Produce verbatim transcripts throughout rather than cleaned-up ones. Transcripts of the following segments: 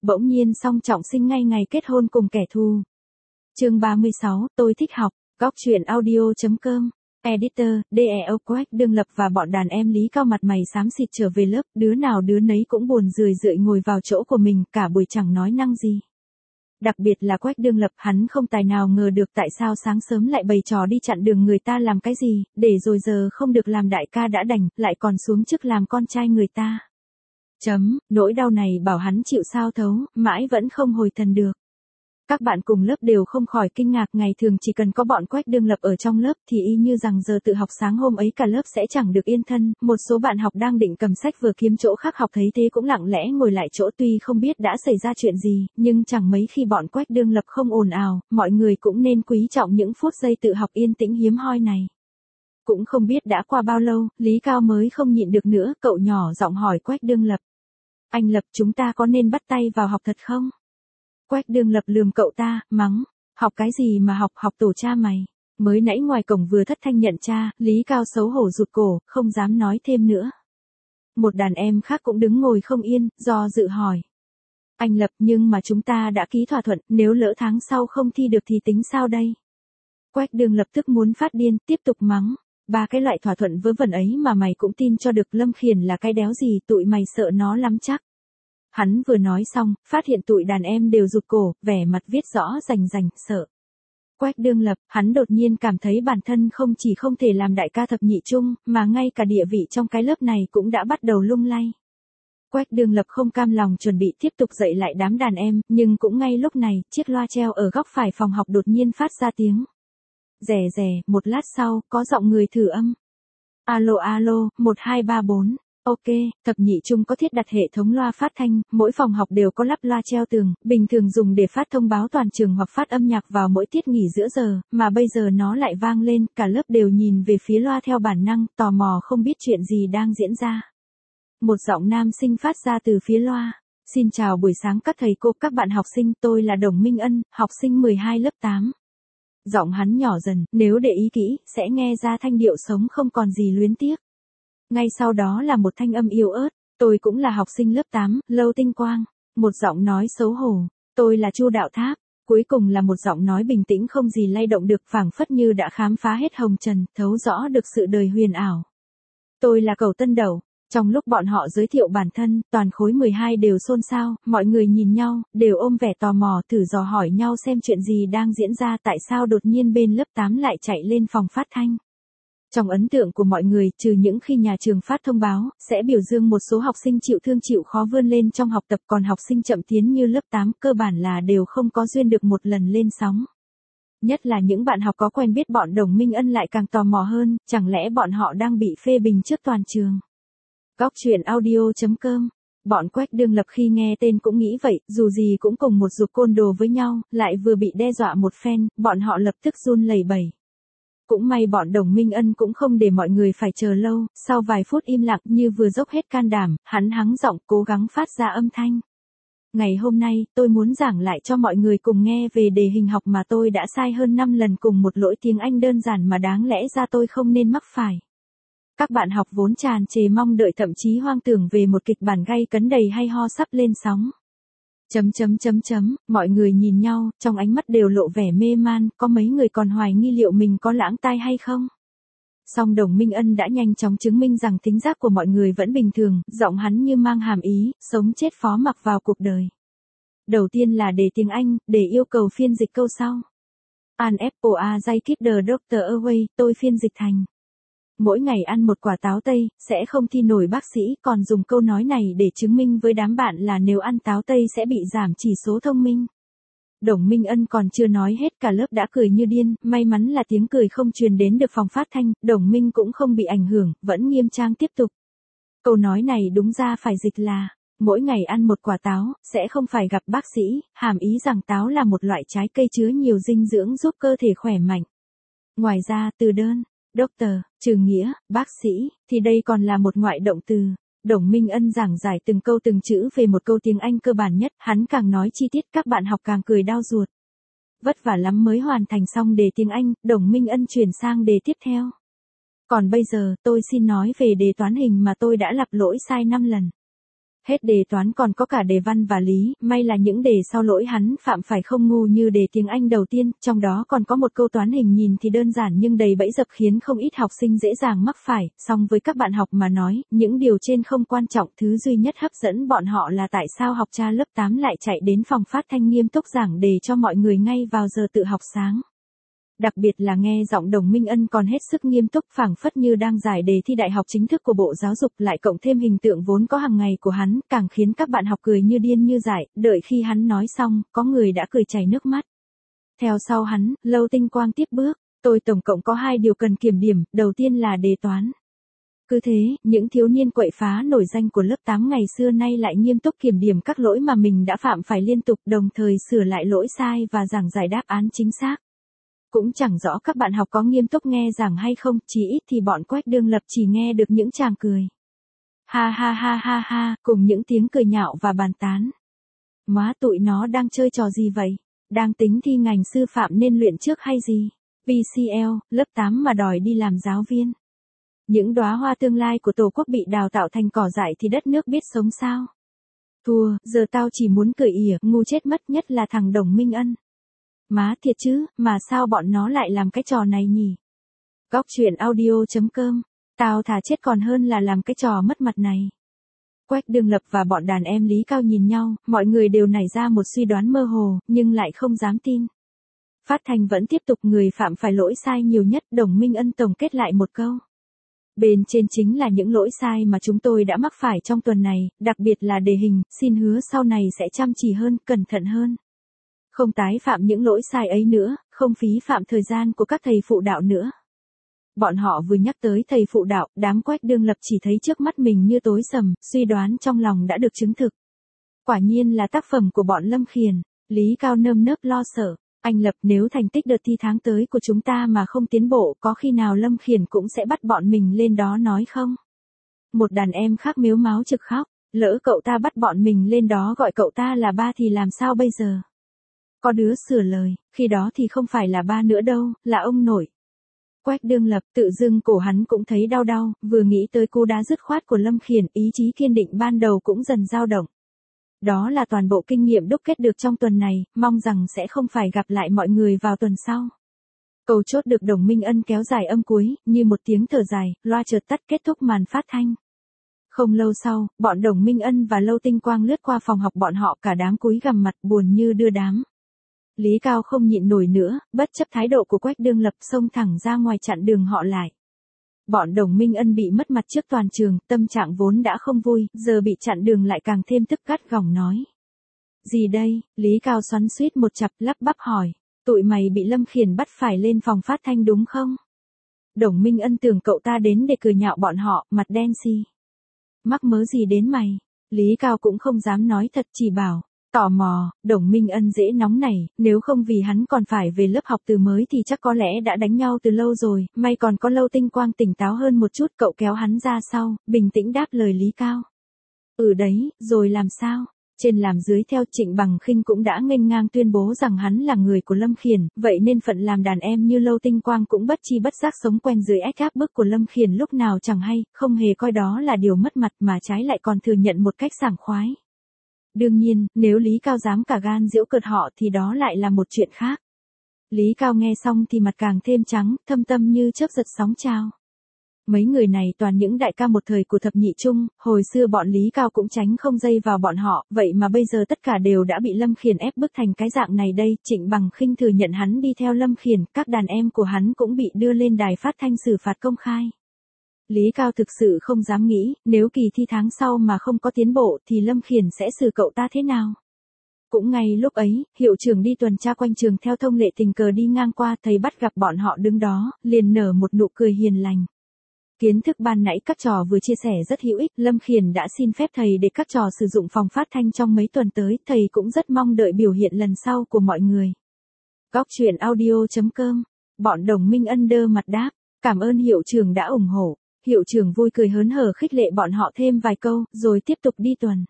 bỗng nhiên song trọng sinh ngay ngày kết hôn cùng kẻ thù. Chương ba mươi sáu, tôi thích học, góc truyện audio.com. Editor, đê e o Quách Đương Lập và bọn đàn em Lý Cao mặt mày xám xịt trở về lớp, đứa nào đứa nấy cũng buồn rười rượi ngồi vào chỗ của mình, cả buổi chẳng nói năng gì. Đặc biệt là Quách Đương Lập, hắn không tài nào ngờ được tại sao sáng sớm lại bày trò đi chặn đường người ta làm cái gì, để rồi giờ không được làm đại ca đã đành, lại còn xuống chức làm con trai người ta. Chấm, nỗi đau này bảo hắn chịu sao thấu, mãi vẫn không hồi thần được. Các bạn cùng lớp đều không khỏi kinh ngạc, ngày thường chỉ cần có bọn Quách Đương Lập ở trong lớp thì y như rằng giờ tự học sáng hôm ấy cả lớp sẽ chẳng được yên thân, một số bạn học đang định cầm sách vừa kiếm chỗ khác học thấy thế cũng lặng lẽ ngồi lại chỗ, tuy không biết đã xảy ra chuyện gì, nhưng chẳng mấy khi bọn Quách Đương Lập không ồn ào, mọi người cũng nên quý trọng những phút giây tự học yên tĩnh hiếm hoi này. Cũng không biết đã qua bao lâu, Lý Cao mới không nhịn được nữa, cậu nhỏ giọng hỏi Quách Đương Lập. Anh Lập, chúng ta có nên bắt tay vào học thật không? Quách Đương Lập lườm cậu ta, mắng, học cái gì mà học, học tổ cha mày. Mới nãy ngoài cổng vừa thất thanh nhận cha, Lý Cao xấu hổ rụt cổ, không dám nói thêm nữa. Một đàn em khác cũng đứng ngồi không yên, do dự hỏi. Anh Lập, nhưng mà chúng ta đã ký thỏa thuận, nếu lỡ tháng sau không thi được thì tính sao đây? Quách Đương Lập tức muốn phát điên, tiếp tục mắng. Ba cái loại thỏa thuận vớ vẩn ấy mà mày cũng tin cho được, Lâm Khiển là cái đéo gì, tụi mày sợ nó lắm chắc. Hắn vừa nói xong, phát hiện tụi đàn em đều rụt cổ, vẻ mặt viết rõ rành rành, sợ. Quách Đương Lập, hắn đột nhiên cảm thấy bản thân không chỉ không thể làm đại ca thập nhị trung, mà ngay cả địa vị trong cái lớp này cũng đã bắt đầu lung lay. Quách Đương Lập không cam lòng chuẩn bị tiếp tục dạy lại đám đàn em, nhưng cũng ngay lúc này, chiếc loa treo ở góc phải phòng học đột nhiên phát ra tiếng. Rè rè, một lát sau, có giọng người thử âm. Alo alo, một hai ba bốn. Ok, thập nhị trung có thiết đặt hệ thống loa phát thanh, mỗi phòng học đều có lắp loa treo tường, bình thường dùng để phát thông báo toàn trường hoặc phát âm nhạc vào mỗi tiết nghỉ giữa giờ, mà bây giờ nó lại vang lên, cả lớp đều nhìn về phía loa theo bản năng, tò mò không biết chuyện gì đang diễn ra. Một giọng nam sinh phát ra từ phía loa. Xin chào buổi sáng các thầy cô, các bạn học sinh, tôi là Đồng Minh Ân, học sinh mười hai lớp tám. Giọng hắn nhỏ dần, nếu để ý kỹ, sẽ nghe ra thanh điệu sống không còn gì luyến tiếc. Ngay sau đó là một thanh âm yếu ớt, tôi cũng là học sinh lớp tám, Lâu Tinh Quang. Một giọng nói xấu hổ, tôi là Chu Đạo Tháp. Cuối cùng là một giọng nói bình tĩnh không gì lay động được, phảng phất như đã khám phá hết hồng trần, thấu rõ được sự đời huyền ảo. Tôi là Cầu Tân Đẩu. Trong lúc bọn họ giới thiệu bản thân, toàn khối mười hai đều xôn xao, mọi người nhìn nhau, đều ôm vẻ tò mò, thử dò hỏi nhau xem chuyện gì đang diễn ra, tại sao đột nhiên bên lớp tám lại chạy lên phòng phát thanh. Trong ấn tượng của mọi người, trừ những khi nhà trường phát thông báo, sẽ biểu dương một số học sinh chịu thương chịu khó vươn lên trong học tập, còn học sinh chậm tiến như lớp tám, cơ bản là đều không có duyên được một lần lên sóng. Nhất là những bạn học có quen biết bọn Đồng Minh Ân lại càng tò mò hơn, chẳng lẽ bọn họ đang bị phê bình trước toàn trường. Góc truyện audio.com. Bọn Quách Đương Lập khi nghe tên cũng nghĩ vậy, dù gì cũng cùng một giục côn đồ với nhau, lại vừa bị đe dọa một phen, bọn họ lập tức run lẩy bẩy. Cũng may bọn Đồng Minh Ân cũng không để mọi người phải chờ lâu, sau vài phút im lặng như vừa dốc hết can đảm, hắn hắng giọng cố gắng phát ra âm thanh. Ngày hôm nay, tôi muốn giảng lại cho mọi người cùng nghe về đề hình học mà tôi đã sai hơn năm lần cùng một lỗi tiếng Anh đơn giản mà đáng lẽ ra tôi không nên mắc phải. Các bạn học vốn tràn trề mong đợi, thậm chí hoang tưởng về một kịch bản gay cấn đầy hay ho sắp lên sóng. Chấm chấm chấm chấm, mọi người nhìn nhau, trong ánh mắt đều lộ vẻ mê man, có mấy người còn hoài nghi liệu mình có lãng tai hay không. Song Đồng Minh Ân đã nhanh chóng chứng minh rằng tính giác của mọi người vẫn bình thường, giọng hắn như mang hàm ý, sống chết phó mặc vào cuộc đời. Đầu tiên là đề tiếng Anh, để yêu cầu phiên dịch câu sau. An apple a day keep the doctor away, tôi phiên dịch thành. Mỗi ngày ăn một quả táo tây, sẽ không thi nổi bác sĩ, còn dùng câu nói này để chứng minh với đám bạn là nếu ăn táo tây sẽ bị giảm chỉ số thông minh. Đồng Minh Ân còn chưa nói hết, cả lớp đã cười như điên, may mắn là tiếng cười không truyền đến được phòng phát thanh, Đồng Minh cũng không bị ảnh hưởng, vẫn nghiêm trang tiếp tục. Câu nói này đúng ra phải dịch là, mỗi ngày ăn một quả táo, sẽ không phải gặp bác sĩ, hàm ý rằng táo là một loại trái cây chứa nhiều dinh dưỡng giúp cơ thể khỏe mạnh. Ngoài ra, từ đơn Doctor, trừ nghĩa, bác sĩ, thì đây còn là một ngoại động từ. Đồng Minh Ân giảng giải từng câu từng chữ về một câu tiếng Anh cơ bản nhất, hắn càng nói chi tiết các bạn học càng cười đau ruột. Vất vả lắm mới hoàn thành xong đề tiếng Anh, Đồng Minh Ân chuyển sang đề tiếp theo. Còn bây giờ, tôi xin nói về đề toán hình mà tôi đã lặp lỗi sai năm lần. Hết đề toán còn có cả đề văn và lý, may là những đề sau lỗi hắn phạm phải không ngu như đề tiếng Anh đầu tiên, trong đó còn có một câu toán hình nhìn thì đơn giản nhưng đầy bẫy dập khiến không ít học sinh dễ dàng mắc phải, song với các bạn học mà nói, những điều trên không quan trọng, thứ duy nhất hấp dẫn bọn họ là tại sao học trò lớp tám lại chạy đến phòng phát thanh nghiêm túc giảng đề cho mọi người ngay vào giờ tự học sáng. Đặc biệt là nghe giọng Đồng Minh Ân còn hết sức nghiêm túc phảng phất như đang giải đề thi đại học chính thức của Bộ Giáo dục, lại cộng thêm hình tượng vốn có hàng ngày của hắn, càng khiến các bạn học cười như điên như dại, đợi khi hắn nói xong, có người đã cười chảy nước mắt. Theo sau hắn, Lâu Tinh Quang tiếp bước, tôi tổng cộng có hai điều cần kiểm điểm, đầu tiên là đề toán. Cứ thế, những thiếu niên quậy phá nổi danh của lớp tám ngày xưa nay lại nghiêm túc kiểm điểm các lỗi mà mình đã phạm phải liên tục, đồng thời sửa lại lỗi sai và giảng giải đáp án chính xác. Cũng chẳng rõ các bạn học có nghiêm túc nghe giảng hay không, chỉ ít thì bọn Quách Đương Lập chỉ nghe được những tràng cười. Ha ha ha ha ha, cùng những tiếng cười nhạo và bàn tán. Má tụi nó đang chơi trò gì vậy? Đang tính thi ngành sư phạm nên luyện trước hay gì? pê xê lờ, lớp tám mà đòi đi làm giáo viên. Những đóa hoa tương lai của Tổ quốc bị đào tạo thành cỏ dại thì đất nước biết sống sao? Thua, giờ tao chỉ muốn cười ỉa, ngu chết mất, nhất là thằng Đồng Minh Ân. Má thiệt chứ, mà sao bọn nó lại làm cái trò này nhỉ? Góc truyện audio chấm com, tao thà chết còn hơn là làm cái trò mất mặt này. Quách Đương Lập và bọn đàn em Lý Cao nhìn nhau, mọi người đều nảy ra một suy đoán mơ hồ, nhưng lại không dám tin. Phát thanh vẫn tiếp tục, người phạm phải lỗi sai nhiều nhất, Đồng Minh Ân tổng kết lại một câu. Bên trên chính là những lỗi sai mà chúng tôi đã mắc phải trong tuần này, đặc biệt là đề hình, xin hứa sau này sẽ chăm chỉ hơn, cẩn thận hơn. Không tái phạm những lỗi sai ấy nữa, không phí phạm thời gian của các thầy phụ đạo nữa. Bọn họ vừa nhắc tới thầy phụ đạo, đám Quách Đương Lập chỉ thấy trước mắt mình như tối sầm, suy đoán trong lòng đã được chứng thực. Quả nhiên là tác phẩm của bọn Lâm Khiển. Lý Cao nơm nớp lo sợ. Anh Lập, nếu thành tích đợt thi tháng tới của chúng ta mà không tiến bộ, có khi nào Lâm Khiển cũng sẽ bắt bọn mình lên đó nói không? Một đàn em khác mếu máo trực khóc, lỡ cậu ta bắt bọn mình lên đó gọi cậu ta là ba thì làm sao bây giờ? Có đứa sửa lời, khi đó thì không phải là ba nữa đâu, là ông nội. Quách Đương Lập, tự dưng cổ hắn cũng thấy đau đau, vừa nghĩ tới cú đá dứt khoát của Lâm Khiển, ý chí kiên định ban đầu cũng dần dao động. Đó là toàn bộ kinh nghiệm đúc kết được trong tuần này, mong rằng sẽ không phải gặp lại mọi người vào tuần sau. Câu chốt được Đồng Minh Ân kéo dài âm cuối, như một tiếng thở dài, loa chợt tắt kết thúc màn phát thanh. Không lâu sau, bọn Đồng Minh Ân và Lâu Tinh Quang lướt qua phòng học bọn họ, cả đám cúi gằm mặt buồn như đưa đám. Lý Cao không nhịn nổi nữa, bất chấp thái độ của Quách Đương Lập xông thẳng ra ngoài chặn đường họ lại. Bọn Đồng Minh Ân bị mất mặt trước toàn trường, tâm trạng vốn đã không vui, giờ bị chặn đường lại càng thêm tức, gắt gỏng nói. Gì đây? Lý Cao xoắn xuýt một chặp, lắp bắp hỏi. Tụi mày bị Lâm Khiển bắt phải lên phòng phát thanh đúng không? Đồng Minh Ân tưởng cậu ta đến để cười nhạo bọn họ, mặt đen xì. Mắc mớ gì đến mày? Lý Cao cũng không dám nói thật, chỉ bảo. Tò mò, Đồng Minh Ân dễ nóng này, nếu không vì hắn còn phải về lớp học từ mới thì chắc có lẽ đã đánh nhau từ lâu rồi, may còn có Lâu Tinh Quang tỉnh táo hơn một chút, cậu kéo hắn ra sau, bình tĩnh đáp lời Lý Cao. Ừ đấy, rồi làm sao? Trên làm dưới theo, Trịnh Bằng Khinh cũng đã nghênh ngang tuyên bố rằng hắn là người của Lâm Khiển, vậy nên phận làm đàn em như Lâu Tinh Quang cũng bất chi bất giác sống quen dưới ách áp bức của Lâm Khiển lúc nào chẳng hay, không hề coi đó là điều mất mặt mà trái lại còn thừa nhận một cách sảng khoái. Đương nhiên, nếu Lý Cao dám cả gan giễu cợt họ thì đó lại là một chuyện khác. Lý Cao nghe xong thì mặt càng thêm trắng, thâm tâm như chớp giật sóng trao. Mấy người này toàn những đại ca một thời của thập nhị trung, hồi xưa bọn Lý Cao cũng tránh không dây vào bọn họ, vậy mà bây giờ tất cả đều đã bị Lâm Khiển ép bức thành cái dạng này đây. Trịnh Bằng Khinh thừa nhận hắn đi theo Lâm Khiển, các đàn em của hắn cũng bị đưa lên đài phát thanh xử phạt công khai. Lý Cao thực sự không dám nghĩ, nếu kỳ thi tháng sau mà không có tiến bộ thì Lâm Khiển sẽ xử cậu ta thế nào. Cũng ngay lúc ấy, hiệu trưởng đi tuần tra quanh trường theo thông lệ tình cờ đi ngang qua, thấy bắt gặp bọn họ đứng đó, liền nở một nụ cười hiền lành. Kiến thức ban nãy các trò vừa chia sẻ rất hữu ích, Lâm Khiển đã xin phép thầy để các trò sử dụng phòng phát thanh trong mấy tuần tới, thầy cũng rất mong đợi biểu hiện lần sau của mọi người. Góc truyện audio chấm com, bọn Đồng Minh Ân đơ mặt đáp, cảm ơn hiệu trưởng đã ủng hộ. Hiệu trưởng vui cười hớn hở khích lệ bọn họ thêm vài câu, rồi tiếp tục đi tuần.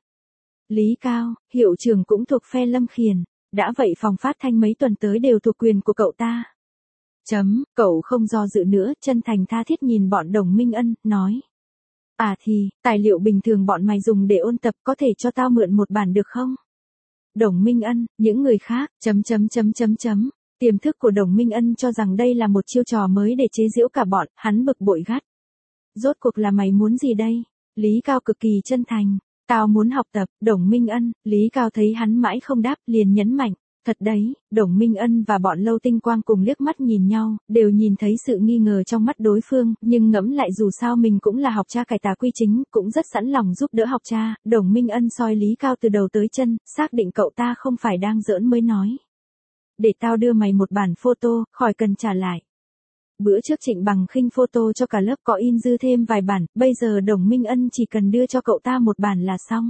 Lý Cao, hiệu trưởng cũng thuộc phe Lâm Khiển, đã vậy phòng phát thanh mấy tuần tới đều thuộc quyền của cậu ta. Chấm, cậu không do dự nữa, chân thành tha thiết nhìn bọn Đồng Minh Ân, nói. À thì, tài liệu bình thường bọn mày dùng để ôn tập có thể cho tao mượn một bản được không? Đồng Minh Ân, những người khác, chấm chấm chấm chấm chấm. Tiềm thức của Đồng Minh Ân cho rằng đây là một chiêu trò mới để chế giễu cả bọn, hắn bực bội gắt. Rốt cuộc là mày muốn gì đây? Lý Cao cực kỳ chân thành. Tao muốn học tập, Đồng Minh Ân. Lý Cao thấy hắn mãi không đáp, liền nhấn mạnh. Thật đấy, Đồng Minh Ân và bọn Lâu Tinh Quang cùng liếc mắt nhìn nhau, đều nhìn thấy sự nghi ngờ trong mắt đối phương, nhưng ngẫm lại dù sao mình cũng là học cha cải tà quy chính, cũng rất sẵn lòng giúp đỡ học cha. Đồng Minh Ân soi Lý Cao từ đầu tới chân, xác định cậu ta không phải đang giỡn mới nói. Để tao đưa mày một bản photo, khỏi cần trả lại. Bữa trước Trịnh Bằng Khinh photo cho cả lớp có in dư thêm vài bản, bây giờ Đồng Minh Ân chỉ cần đưa cho cậu ta một bản là xong.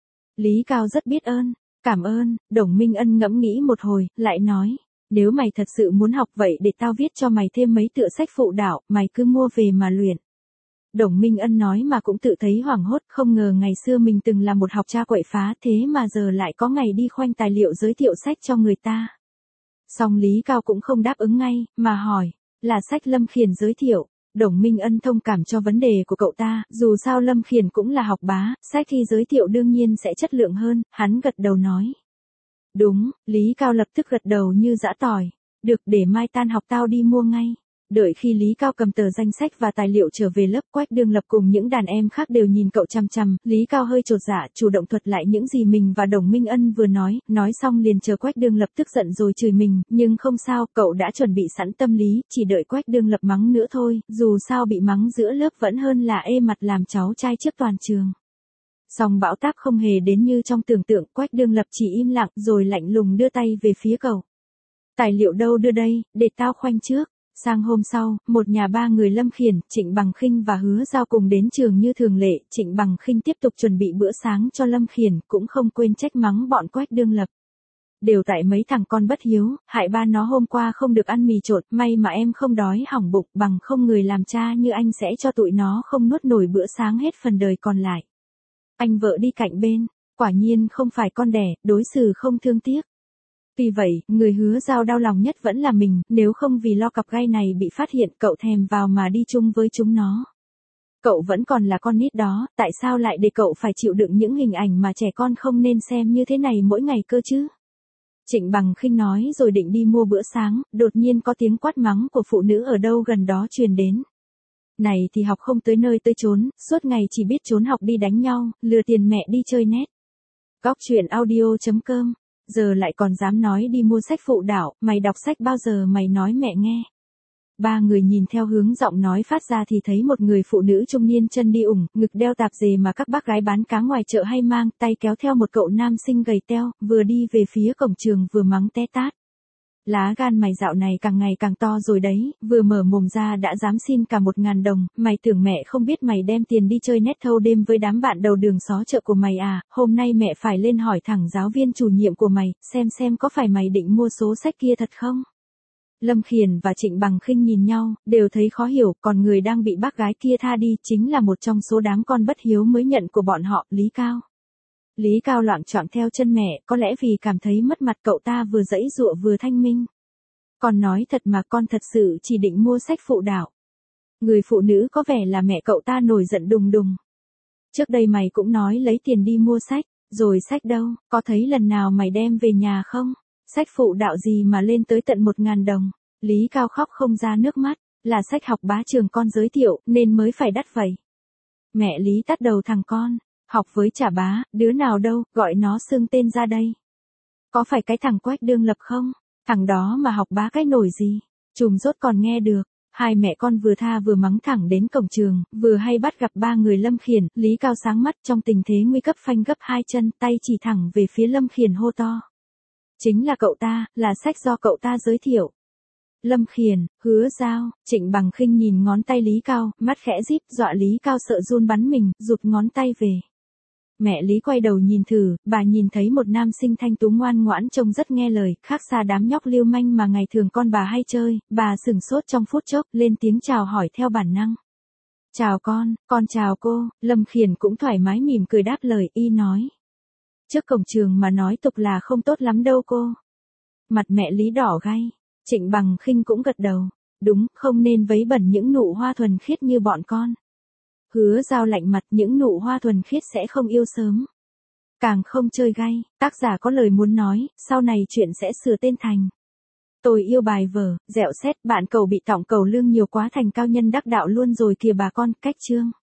Lý Cao rất biết ơn. Cảm ơn. Đồng Minh Ân ngẫm nghĩ một hồi, lại nói. Nếu mày thật sự muốn học vậy để tao viết cho mày thêm mấy tựa sách phụ đạo, mày cứ mua về mà luyện. Đồng Minh Ân nói mà cũng tự thấy hoảng hốt, không ngờ ngày xưa mình từng là một học cha quậy phá thế mà giờ lại có ngày đi khoanh tài liệu giới thiệu sách cho người ta. Song Lý Cao cũng không đáp ứng ngay, mà hỏi, là sách Lâm Khiển giới thiệu. Đồng Minh Ân thông cảm cho vấn đề của cậu ta, dù sao Lâm Khiển cũng là học bá, sách khi giới thiệu đương nhiên sẽ chất lượng hơn, hắn gật đầu nói. Đúng, Lý Cao lập tức gật đầu như giã tỏi. Được, để mai tan học tao đi mua ngay. Đợi khi Lý Cao cầm tờ danh sách và tài liệu trở về lớp, Quách Đương Lập cùng những đàn em khác đều nhìn cậu chằm chằm, Lý Cao hơi chột dạ, chủ động thuật lại những gì mình và Đồng Minh Ân vừa nói, nói xong liền chờ Quách Đương Lập tức giận rồi chửi mình, nhưng không sao, cậu đã chuẩn bị sẵn tâm lý, chỉ đợi Quách Đương Lập mắng nữa thôi, dù sao bị mắng giữa lớp vẫn hơn là ê mặt làm cháu trai trước toàn trường. Song bão táp không hề đến như trong tưởng tượng, Quách Đương Lập chỉ im lặng rồi lạnh lùng đưa tay về phía cậu. Tài liệu đâu đưa đây, để tao khoanh trước. Sang hôm sau, một nhà ba người Lâm Khiển, Trịnh Bằng Khinh và Hứa Giao cùng đến trường như thường lệ, Trịnh Bằng Khinh tiếp tục chuẩn bị bữa sáng cho Lâm Khiển, cũng không quên trách mắng bọn Quách Đương Lập. Đều tại mấy thằng con bất hiếu, hại ba nó hôm qua không được ăn mì trộn, may mà em không đói hỏng bụng, bằng không người làm cha như anh sẽ cho tụi nó không nuốt nổi bữa sáng hết phần đời còn lại. Anh vợ đi cạnh bên, quả nhiên không phải con đẻ, đối xử không thương tiếc. Vì vậy, người Hứa Giao đau lòng nhất vẫn là mình, nếu không vì lo cặp gai này bị phát hiện cậu thèm vào mà đi chung với chúng nó. Cậu vẫn còn là con nít đó, tại sao lại để cậu phải chịu đựng những hình ảnh mà trẻ con không nên xem như thế này mỗi ngày cơ chứ? Trịnh Bằng Khinh nói rồi định đi mua bữa sáng, đột nhiên có tiếng quát mắng của phụ nữ ở đâu gần đó truyền đến. Này thì học không tới nơi tới chốn, suốt ngày chỉ biết trốn học đi đánh nhau, lừa tiền mẹ đi chơi net. Góc truyện audio chấm com. Giờ lại còn dám nói đi mua sách phụ đạo, mày đọc sách bao giờ mày nói mẹ nghe. Ba người nhìn theo hướng giọng nói phát ra thì thấy một người phụ nữ trung niên chân đi ủng, ngực đeo tạp dề mà các bác gái bán cá ngoài chợ hay mang, tay kéo theo một cậu nam sinh gầy teo, vừa đi về phía cổng trường vừa mắng té tát. Lá gan mày dạo này càng ngày càng to rồi đấy, vừa mở mồm ra đã dám xin cả một ngàn đồng, mày tưởng mẹ không biết mày đem tiền đi chơi net thâu đêm với đám bạn đầu đường xó chợ của mày à, hôm nay mẹ phải lên hỏi thẳng giáo viên chủ nhiệm của mày, xem xem có phải mày định mua số sách kia thật không? Lâm Khiển và Trịnh Bằng Khinh nhìn nhau, đều thấy khó hiểu, còn người đang bị bác gái kia tha đi chính là một trong số đám con bất hiếu mới nhận của bọn họ, Lý Cao. Lý Cao loạng choạng theo chân mẹ, có lẽ vì cảm thấy mất mặt cậu ta vừa giãy giụa vừa thanh minh. Con nói thật mà con thật sự chỉ định mua sách phụ đạo. Người phụ nữ có vẻ là mẹ cậu ta nổi giận đùng đùng. Trước đây mày cũng nói lấy tiền đi mua sách, rồi sách đâu, có thấy lần nào mày đem về nhà không? Sách phụ đạo gì mà lên tới tận một ngàn đồng. Lý Cao khóc không ra nước mắt, là sách học bá trường con giới thiệu nên mới phải đắt vậy. Mẹ Lý tát đầu thằng con. Học với chả bá, đứa nào đâu, gọi nó xưng tên ra đây. Có phải cái thằng Quách Đương Lập không? Thằng đó mà học bá cái nổi gì? Chùm rốt còn nghe được. Hai mẹ con vừa tha vừa mắng thẳng đến cổng trường, vừa hay bắt gặp ba người Lâm Khiển, Lý Cao sáng mắt trong tình thế nguy cấp phanh gấp hai chân, tay chỉ thẳng về phía Lâm Khiển hô to. Chính là cậu ta, là sách do cậu ta giới thiệu. Lâm Khiển, Hứa Giao, Trịnh Bằng Khinh nhìn ngón tay Lý Cao, mắt khẽ díp, dọa Lý Cao sợ run bắn mình, rụt ngón tay về. Mẹ Lý quay đầu nhìn thử, bà nhìn thấy một nam sinh thanh tú ngoan ngoãn trông rất nghe lời, khác xa đám nhóc lưu manh mà ngày thường con bà hay chơi, bà sửng sốt trong phút chốc, lên tiếng chào hỏi theo bản năng. Chào con, con chào cô, Lâm Khiển cũng thoải mái mỉm cười đáp lời, y nói. Trước cổng trường mà nói tục là không tốt lắm đâu cô. Mặt mẹ Lý đỏ gay, Trịnh Bằng Khinh cũng gật đầu, đúng, không nên vấy bẩn những nụ hoa thuần khiết như bọn con. Hứa Giao lạnh mặt, những nụ hoa thuần khiết sẽ không yêu sớm. Càng không chơi gay, tác giả có lời muốn nói, sau này chuyện sẽ sửa tên thành. Tôi yêu bài vở, dẹo xét, bạn cầu bị tỏng cầu lương nhiều quá thành cao nhân đắc đạo luôn rồi kìa bà con, cách chương.